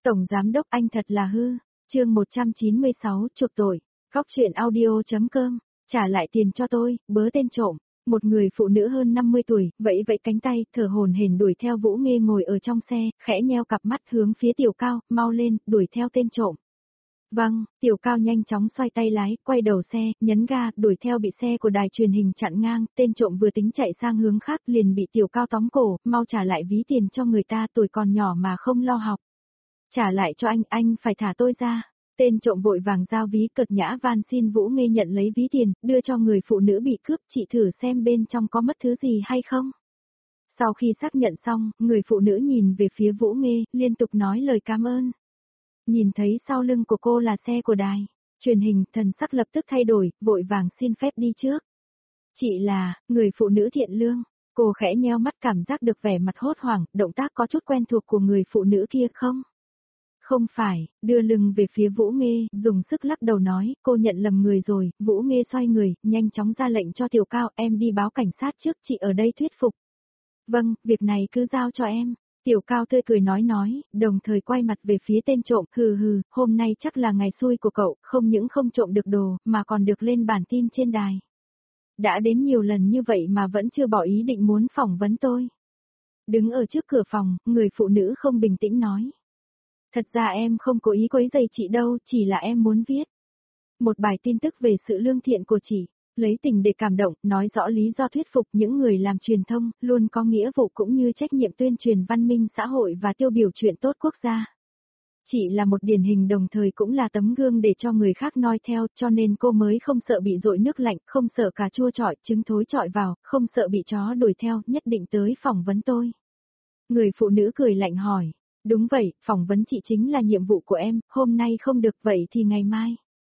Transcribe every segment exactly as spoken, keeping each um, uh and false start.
Tổng Giám Đốc anh thật là hư. Chương một trăm chín mươi sáu chuộc tội. Góc truyện audio.com. Trả lại tiền cho tôi, bớ tên trộm. Một người phụ nữ hơn năm mươi tuổi, vẫy vẫy cánh tay, thở hổn hển đuổi theo Vũ Nghê ngồi ở trong xe, khẽ nheo cặp mắt hướng phía Tiểu Cao, mau lên, đuổi theo tên trộm. Vâng, Tiểu Cao nhanh chóng xoay tay lái, quay đầu xe, nhấn ga, đuổi theo bị xe của đài truyền hình chặn ngang, tên trộm vừa tính chạy sang hướng khác liền bị Tiểu Cao tóm cổ, mau trả lại ví tiền cho người ta, tuổi còn nhỏ mà không lo học. Trả lại cho anh, anh phải thả tôi ra. Tên trộm vội vàng giao ví cợt nhã van xin Vũ Nghê nhận lấy ví tiền, đưa cho người phụ nữ bị cướp, chị thử xem bên trong có mất thứ gì hay không. Sau khi xác nhận xong, người phụ nữ nhìn về phía Vũ Nghê, liên tục nói lời cảm ơn. Nhìn thấy sau lưng của cô là xe của đài truyền hình, thần sắc lập tức thay đổi, vội vàng xin phép đi trước. Chị là, người phụ nữ thiện lương, cô khẽ nheo mắt cảm giác được vẻ mặt hốt hoảng, động tác có chút quen thuộc của người phụ nữ kia không? Không phải, đưa lưng về phía Vũ Nghê, dùng sức lắc đầu nói, cô nhận lầm người rồi. Vũ Nghê xoay người, nhanh chóng ra lệnh cho Tiểu Cao, em đi báo cảnh sát trước, chị ở đây thuyết phục. Vâng, việc này cứ giao cho em. Tiểu Cao tươi cười nói nói, đồng thời quay mặt về phía tên trộm, hừ hừ, hôm nay chắc là ngày xui của cậu, không những không trộm được đồ, mà còn được lên bản tin trên đài. Đã đến nhiều lần như vậy mà vẫn chưa bỏ ý định muốn phỏng vấn tôi. Đứng ở trước cửa phòng, người phụ nữ không bình tĩnh nói. Thật ra em không cố ý quấy rầy chị đâu, chỉ là em muốn viết một bài tin tức về sự lương thiện của chị, lấy tình để cảm động, nói rõ lý do thuyết phục những người làm truyền thông, luôn có nghĩa vụ cũng như trách nhiệm tuyên truyền văn minh xã hội và tiêu biểu chuyện tốt quốc gia. Chị là một điển hình đồng thời cũng là tấm gương để cho người khác noi theo, cho nên cô mới không sợ bị dội nước lạnh, không sợ cà chua chọi, trứng thối chọi vào, không sợ bị chó đuổi theo, nhất định tới phỏng vấn tôi. Người phụ nữ cười lạnh hỏi. Đúng vậy, phỏng vấn chị chính là nhiệm vụ của em, hôm nay không được vậy thì ngày mai.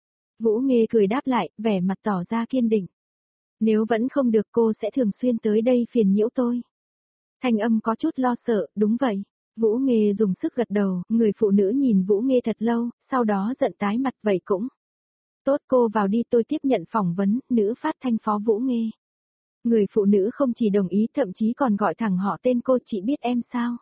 Vũ Nghê cười đáp lại, vẻ mặt tỏ ra kiên định. Nếu vẫn không được cô sẽ thường xuyên tới đây phiền nhiễu tôi. Thanh âm có chút lo sợ, đúng vậy. Vũ Nghê dùng sức gật đầu, người phụ nữ nhìn Vũ Nghê thật lâu, sau đó giận tái mặt vậy cũng. Tốt cô vào đi tôi tiếp nhận phỏng vấn, nữ phát thanh phó Vũ Nghê. Người phụ nữ không chỉ đồng ý thậm chí còn gọi thẳng họ tên cô, chị biết em sao?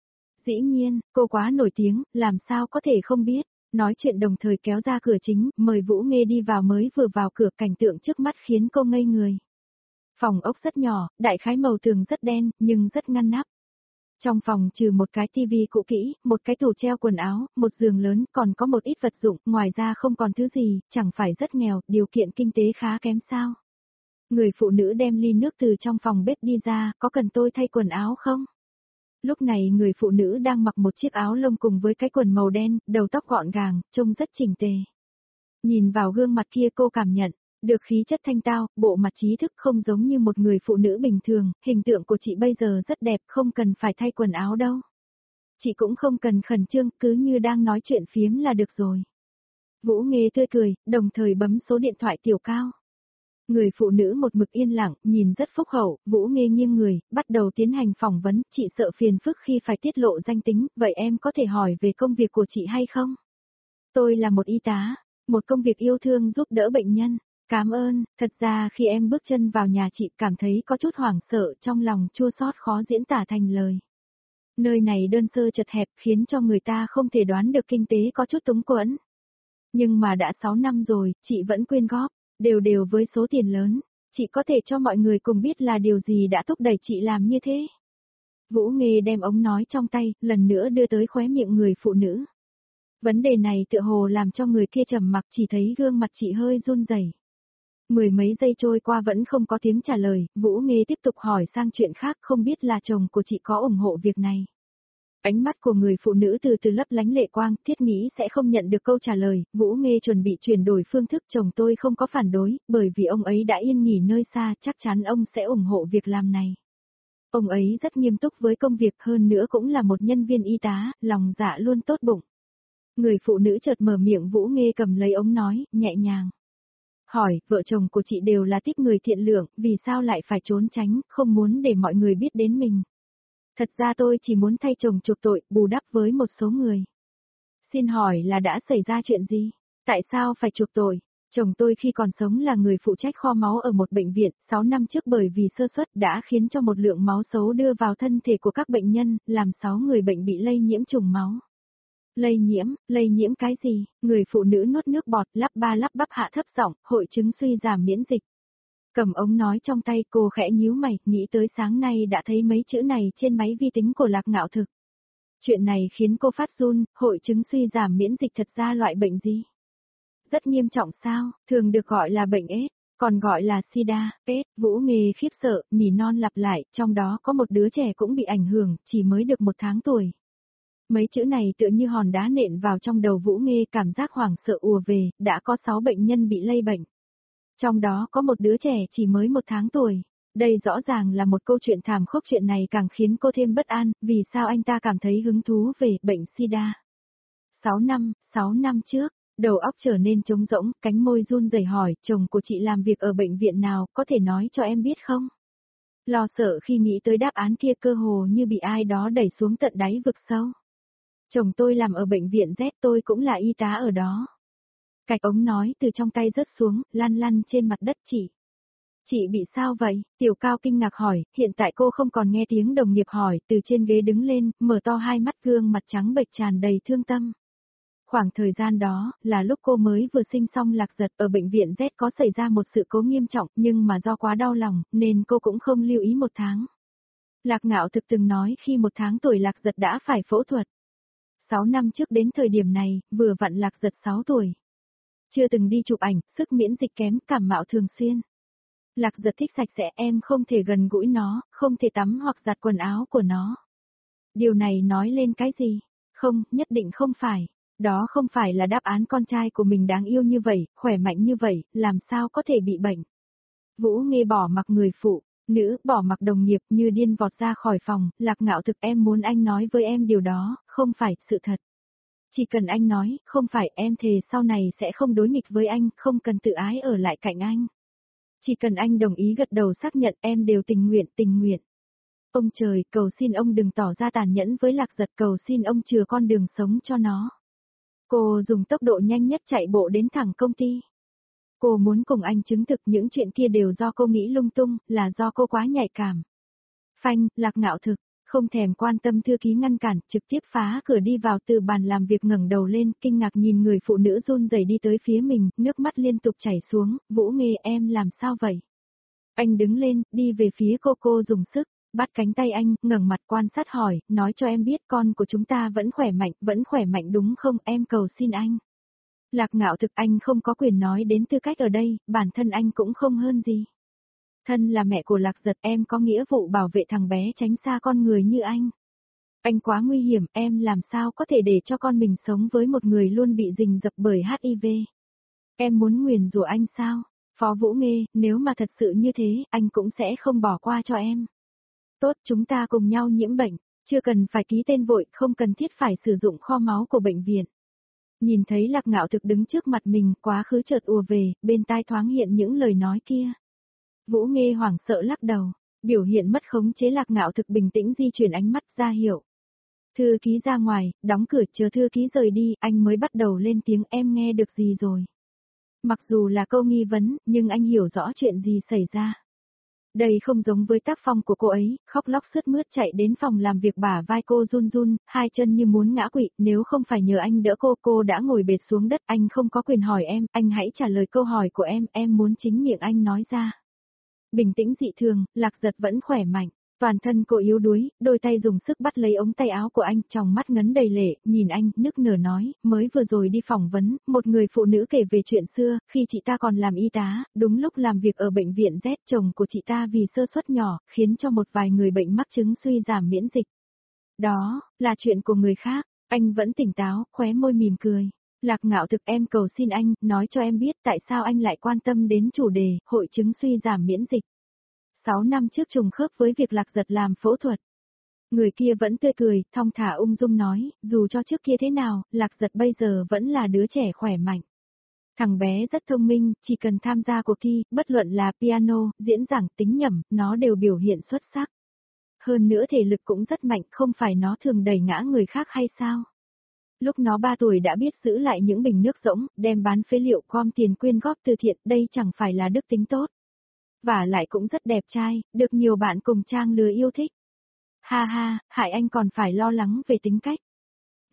Dĩ nhiên, cô quá nổi tiếng, làm sao có thể không biết. Nói chuyện đồng thời kéo ra cửa chính, mời Vũ Nghê đi vào mới vừa vào cửa, cảnh tượng trước mắt khiến cô ngây người. Phòng ốc rất nhỏ, đại khái màu tường rất đen, nhưng rất ngăn nắp. Trong phòng trừ một cái tivi cũ kỹ, một cái tủ treo quần áo, một giường lớn, còn có một ít vật dụng, ngoài ra không còn thứ gì, chẳng phải rất nghèo, điều kiện kinh tế khá kém sao. Người phụ nữ đem ly nước từ trong phòng bếp đi ra, có cần tôi thay quần áo không? Lúc này người phụ nữ đang mặc một chiếc áo lông cùng với cái quần màu đen, đầu tóc gọn gàng, trông rất chỉnh tề. Nhìn vào gương mặt kia cô cảm nhận được khí chất thanh tao, bộ mặt trí thức không giống như một người phụ nữ bình thường, hình tượng của chị bây giờ rất đẹp, không cần phải thay quần áo đâu. Chị cũng không cần khẩn trương, cứ như đang nói chuyện phiếm là được rồi. Vũ Nghê tươi cười, đồng thời bấm số điện thoại Tiểu Cao. Người phụ nữ một mực yên lặng, nhìn rất phúc hậu, Vũ Nghê nghiêng người, bắt đầu tiến hành phỏng vấn, chị sợ phiền phức khi phải tiết lộ danh tính, vậy em có thể hỏi về công việc của chị hay không? Tôi là một y tá, một công việc yêu thương giúp đỡ bệnh nhân. Cảm ơn, thật ra khi em bước chân vào nhà chị cảm thấy có chút hoảng sợ, trong lòng chua xót khó diễn tả thành lời. Nơi này đơn sơ chật hẹp khiến cho người ta không thể đoán được kinh tế có chút túng quẫn. Nhưng mà đã sáu năm rồi, chị vẫn quyên góp. Đều đều với số tiền lớn, chị có thể cho mọi người cùng biết là điều gì đã thúc đẩy chị làm như thế. Vũ Nghê đem ống nói trong tay, lần nữa đưa tới khóe miệng người phụ nữ. Vấn đề này tựa hồ làm cho người kia trầm mặc, chỉ thấy gương mặt chị hơi run rẩy. Mười mấy giây trôi qua vẫn không có tiếng trả lời, Vũ Nghê tiếp tục hỏi sang chuyện khác, không biết là chồng của chị có ủng hộ việc này. Ánh mắt của người phụ nữ từ từ lấp lánh lệ quang, thiết nghĩ sẽ không nhận được câu trả lời, Vũ Nghê chuẩn bị chuyển đổi phương thức, chồng tôi không có phản đối, bởi vì ông ấy đã yên nghỉ nơi xa, chắc chắn ông sẽ ủng hộ việc làm này. Ông ấy rất nghiêm túc với công việc, hơn nữa cũng là một nhân viên y tá, lòng dạ luôn tốt bụng. Người phụ nữ chợt mở miệng, Vũ Nghê cầm lấy ống nói, nhẹ nhàng. Hỏi, vợ chồng của chị đều là tiếp người thiện lương, vì sao lại phải trốn tránh, không muốn để mọi người biết đến mình. Thật ra tôi chỉ muốn thay chồng chuộc tội, bù đắp với một số người. Xin hỏi là đã xảy ra chuyện gì? Tại sao phải chuộc tội? Chồng tôi khi còn sống là người phụ trách kho máu ở một bệnh viện, sáu năm trước bởi vì sơ suất đã khiến cho một lượng máu xấu đưa vào thân thể của các bệnh nhân, làm sáu người bệnh bị lây nhiễm trùng máu. Lây nhiễm, lây nhiễm cái gì? Người phụ nữ nuốt nước bọt lắp ba lắp bắp hạ thấp giọng, hội chứng suy giảm miễn dịch. Cầm ống nói trong tay cô khẽ nhíu mày, nghĩ tới sáng nay đã thấy mấy chữ này trên máy vi tính của Lạc Ngạo Thực. Chuyện này khiến cô phát run, hội chứng suy giảm miễn dịch thật ra loại bệnh gì? Rất nghiêm trọng sao, thường được gọi là bệnh AIDS, còn gọi là sida, AIDS, Vũ Nghê khiếp sợ, nỉ non lặp lại, trong đó có một đứa trẻ cũng bị ảnh hưởng, chỉ mới được một tháng tuổi. Mấy chữ này tựa như hòn đá nện vào trong đầu Vũ Nghê, cảm giác hoảng sợ ùa về, đã có sáu bệnh nhân bị lây bệnh. Trong đó có một đứa trẻ chỉ mới một tháng tuổi. Đây rõ ràng là một câu chuyện thảm khốc, chuyện này càng khiến cô thêm bất an, vì sao anh ta cảm thấy hứng thú về bệnh sida. Sáu năm, sáu năm trước, đầu óc trở nên trống rỗng, cánh môi run rẩy hỏi, chồng của chị làm việc ở bệnh viện nào, có thể nói cho em biết không? Lo sợ khi nghĩ tới đáp án kia, cơ hồ như bị ai đó đẩy xuống tận đáy vực sâu. Chồng tôi làm ở bệnh viện Z, tôi cũng là y tá ở đó. Cạch ống nói từ trong tay rớt xuống, lăn lăn trên mặt đất. Chị. Chị bị sao vậy? Tiểu Cao kinh ngạc hỏi, hiện tại cô không còn nghe tiếng đồng nghiệp hỏi, từ trên ghế đứng lên, mở to hai mắt, gương mặt trắng bệch tràn đầy thương tâm. Khoảng thời gian đó, là lúc cô mới vừa sinh xong Lạc Giật, ở bệnh viện Z có xảy ra một sự cố nghiêm trọng, nhưng mà do quá đau lòng, nên cô cũng không lưu ý một tháng. Lạc Ngạo Thực từng nói khi một tháng tuổi Lạc Giật đã phải phẫu thuật. Sáu năm trước đến thời điểm này, vừa vặn Lạc Giật sáu tuổi. Chưa từng đi chụp ảnh, sức miễn dịch kém, cảm mạo thường xuyên. Lạc Giật thích sạch sẽ, em không thể gần gũi nó, không thể tắm hoặc giặt quần áo của nó. Điều này nói lên cái gì? Không, nhất định không phải. Đó không phải là đáp án, con trai của mình đáng yêu như vậy, khỏe mạnh như vậy, làm sao có thể bị bệnh. Vũ Nghê bỏ mặc người phụ nữ, bỏ mặc đồng nghiệp, như điên vọt ra khỏi phòng. Lạc Ngạo Thực, em muốn anh nói với em điều đó, không phải sự thật. Chỉ cần anh nói, không phải, em thề sau này sẽ không đối nghịch với anh, không cần tự ái ở lại cạnh anh. Chỉ cần anh đồng ý gật đầu xác nhận, em đều tình nguyện, tình nguyện. Ông trời, cầu xin ông đừng tỏ ra tàn nhẫn với Lạc Giật, cầu xin ông chừa con đường sống cho nó. Cô dùng tốc độ nhanh nhất chạy bộ đến thẳng công ty. Cô muốn cùng anh chứng thực những chuyện kia đều do cô nghĩ lung tung, là do cô quá nhạy cảm. Phanh, Lạc Ngạo Thực, không thèm quan tâm thư ký ngăn cản, trực tiếp phá cửa đi vào, từ bàn làm việc ngẩng đầu lên, kinh ngạc nhìn người phụ nữ run rẩy đi tới phía mình, nước mắt liên tục chảy xuống. Vũ Nghê, em làm sao vậy? Anh đứng lên, đi về phía cô, cô dùng sức bắt cánh tay anh, ngẩng mặt quan sát hỏi, nói cho em biết con của chúng ta vẫn khỏe mạnh, vẫn khỏe mạnh đúng không, em cầu xin anh. Lạc Ngạo Thực, anh không có quyền nói đến tư cách ở đây, bản thân anh cũng không hơn gì. Thân là mẹ của Lạc Giật, em có nghĩa vụ bảo vệ thằng bé tránh xa con người như anh. Anh quá nguy hiểm, em làm sao có thể để cho con mình sống với một người luôn bị rình rập bởi hát i vê. Em muốn nguyền rủa anh sao? Phó Vũ Nghê, nếu mà thật sự như thế, anh cũng sẽ không bỏ qua cho em. Tốt, chúng ta cùng nhau nhiễm bệnh, chưa cần phải ký tên vội, không cần thiết phải sử dụng kho máu của bệnh viện. Nhìn thấy Lạc Ngạo Thực đứng trước mặt mình, quá khứ chợt ùa về, bên tai thoáng hiện những lời nói kia. Vũ Nghê hoảng sợ lắc đầu, biểu hiện mất khống chế. Lạc Ngạo Thực bình tĩnh di chuyển ánh mắt ra hiệu. Thư ký ra ngoài, đóng cửa, chờ thư ký rời đi, anh mới bắt đầu lên tiếng, em nghe được gì rồi? Mặc dù là câu nghi vấn, nhưng anh hiểu rõ chuyện gì xảy ra. Đây không giống với tác phong của cô ấy, khóc lóc sướt mướt chạy đến phòng làm việc, bả vai cô run run, hai chân như muốn ngã quỵ, nếu không phải nhờ anh đỡ cô, cô đã ngồi bệt xuống đất. Anh không có quyền hỏi em, anh hãy trả lời câu hỏi của em, em muốn chính miệng anh nói ra. Bình tĩnh dị thường, Lạc Giật vẫn khỏe mạnh, toàn thân cô yếu đuối, đôi tay dùng sức bắt lấy ống tay áo của anh, trong mắt ngấn đầy lệ, nhìn anh, nức nở nói, mới vừa rồi đi phỏng vấn, một người phụ nữ kể về chuyện xưa, khi chị ta còn làm y tá, đúng lúc làm việc ở bệnh viện Z, chồng của chị ta vì sơ suất nhỏ, khiến cho một vài người bệnh mắc chứng suy giảm miễn dịch. Đó, là chuyện của người khác, anh vẫn tỉnh táo, khóe môi mỉm cười. Lạc Ngạo Thực, em cầu xin anh, nói cho em biết tại sao anh lại quan tâm đến chủ đề, hội chứng suy giảm miễn dịch. Sáu năm trước trùng khớp với việc Lạc Giật làm phẫu thuật. Người kia vẫn tươi cười, thong thả ung dung nói, dù cho trước kia thế nào, Lạc Giật bây giờ vẫn là đứa trẻ khỏe mạnh. Thằng bé rất thông minh, chỉ cần tham gia cuộc thi, bất luận là piano, diễn giảng, tính nhẩm, nó đều biểu hiện xuất sắc. Hơn nữa thể lực cũng rất mạnh, không phải nó thường đẩy ngã người khác hay sao? Lúc nó ba tuổi đã biết giữ lại những bình nước rỗng, đem bán phế liệu, gom tiền quyên góp từ thiện, đây chẳng phải là đức tính tốt. Và lại cũng rất đẹp trai, được nhiều bạn cùng trang lứa yêu thích. Ha ha, hại anh còn phải lo lắng về tính cách.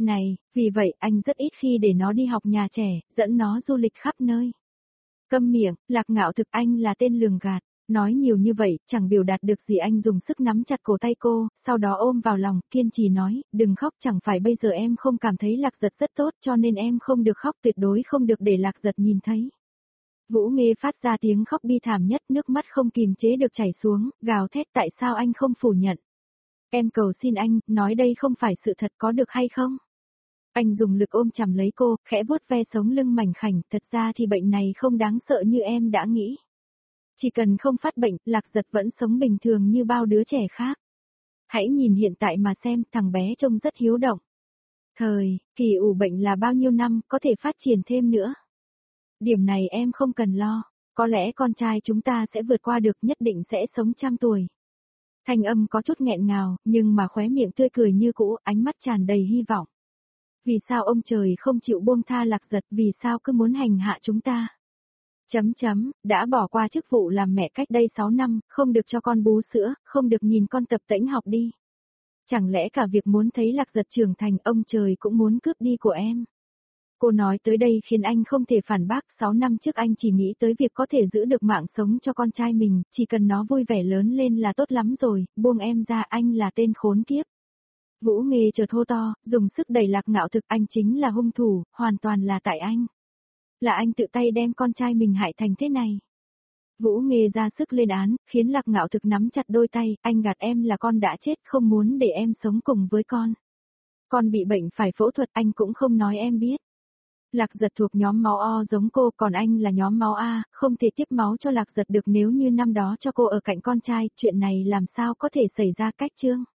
Này, vì vậy anh rất ít khi để nó đi học nhà trẻ, dẫn nó du lịch khắp nơi. Câm miệng, Lạc Ngạo Thực, anh là tên lường gạt. Nói nhiều như vậy, chẳng biểu đạt được gì, anh dùng sức nắm chặt cổ tay cô, sau đó ôm vào lòng, kiên trì nói, đừng khóc, chẳng phải bây giờ em không cảm thấy Lạc Giật rất tốt cho nên em không được khóc, tuyệt đối không được để Lạc Giật nhìn thấy. Vũ Nghê phát ra tiếng khóc bi thảm nhất, nước mắt không kìm chế được chảy xuống, gào thét, tại sao anh không phủ nhận? Em cầu xin anh, nói đây không phải sự thật, có được hay không? Anh dùng lực ôm chầm lấy cô, khẽ vuốt ve sống lưng mảnh khảnh, thật ra thì bệnh này không đáng sợ như em đã nghĩ. Chỉ cần không phát bệnh, Lạc Giật vẫn sống bình thường như bao đứa trẻ khác. Hãy nhìn hiện tại mà xem, thằng bé trông rất hiếu động. Thời, kỳ ủ bệnh là bao nhiêu năm, có thể phát triển thêm nữa. Điểm này em không cần lo, có lẽ con trai chúng ta sẽ vượt qua được, nhất định sẽ sống trăm tuổi. Thanh âm có chút nghẹn ngào, nhưng mà khóe miệng tươi cười như cũ, ánh mắt tràn đầy hy vọng. Vì sao ông trời không chịu buông tha Lạc Giật, vì sao cứ muốn hành hạ chúng ta? Chấm chấm, đã bỏ qua chức vụ làm mẹ cách đây sáu năm, không được cho con bú sữa, không được nhìn con tập tễnh học đi. Chẳng lẽ cả việc muốn thấy Lạc Giật trưởng thành, ông trời cũng muốn cướp đi của em? Cô nói tới đây khiến anh không thể phản bác, sáu năm trước anh chỉ nghĩ tới việc có thể giữ được mạng sống cho con trai mình, chỉ cần nó vui vẻ lớn lên là tốt lắm rồi, buông em ra, anh là tên khốn kiếp. Vũ Nghê chợt hô to, dùng sức đẩy Lạc Ngạo Thực, anh chính là hung thủ, hoàn toàn là tại anh. Là anh tự tay đem con trai mình hại thành thế này. Vũ Nghê ra sức lên án, khiến Lạc Ngạo Thực nắm chặt đôi tay, anh gạt em là con đã chết, không muốn để em sống cùng với con. Con bị bệnh phải phẫu thuật, anh cũng không nói em biết. Lạc Giật thuộc nhóm máu O giống cô, còn anh là nhóm máu A, không thể tiếp máu cho Lạc Giật được, nếu như năm đó cho cô ở cạnh con trai, chuyện này làm sao có thể xảy ra, cách chương.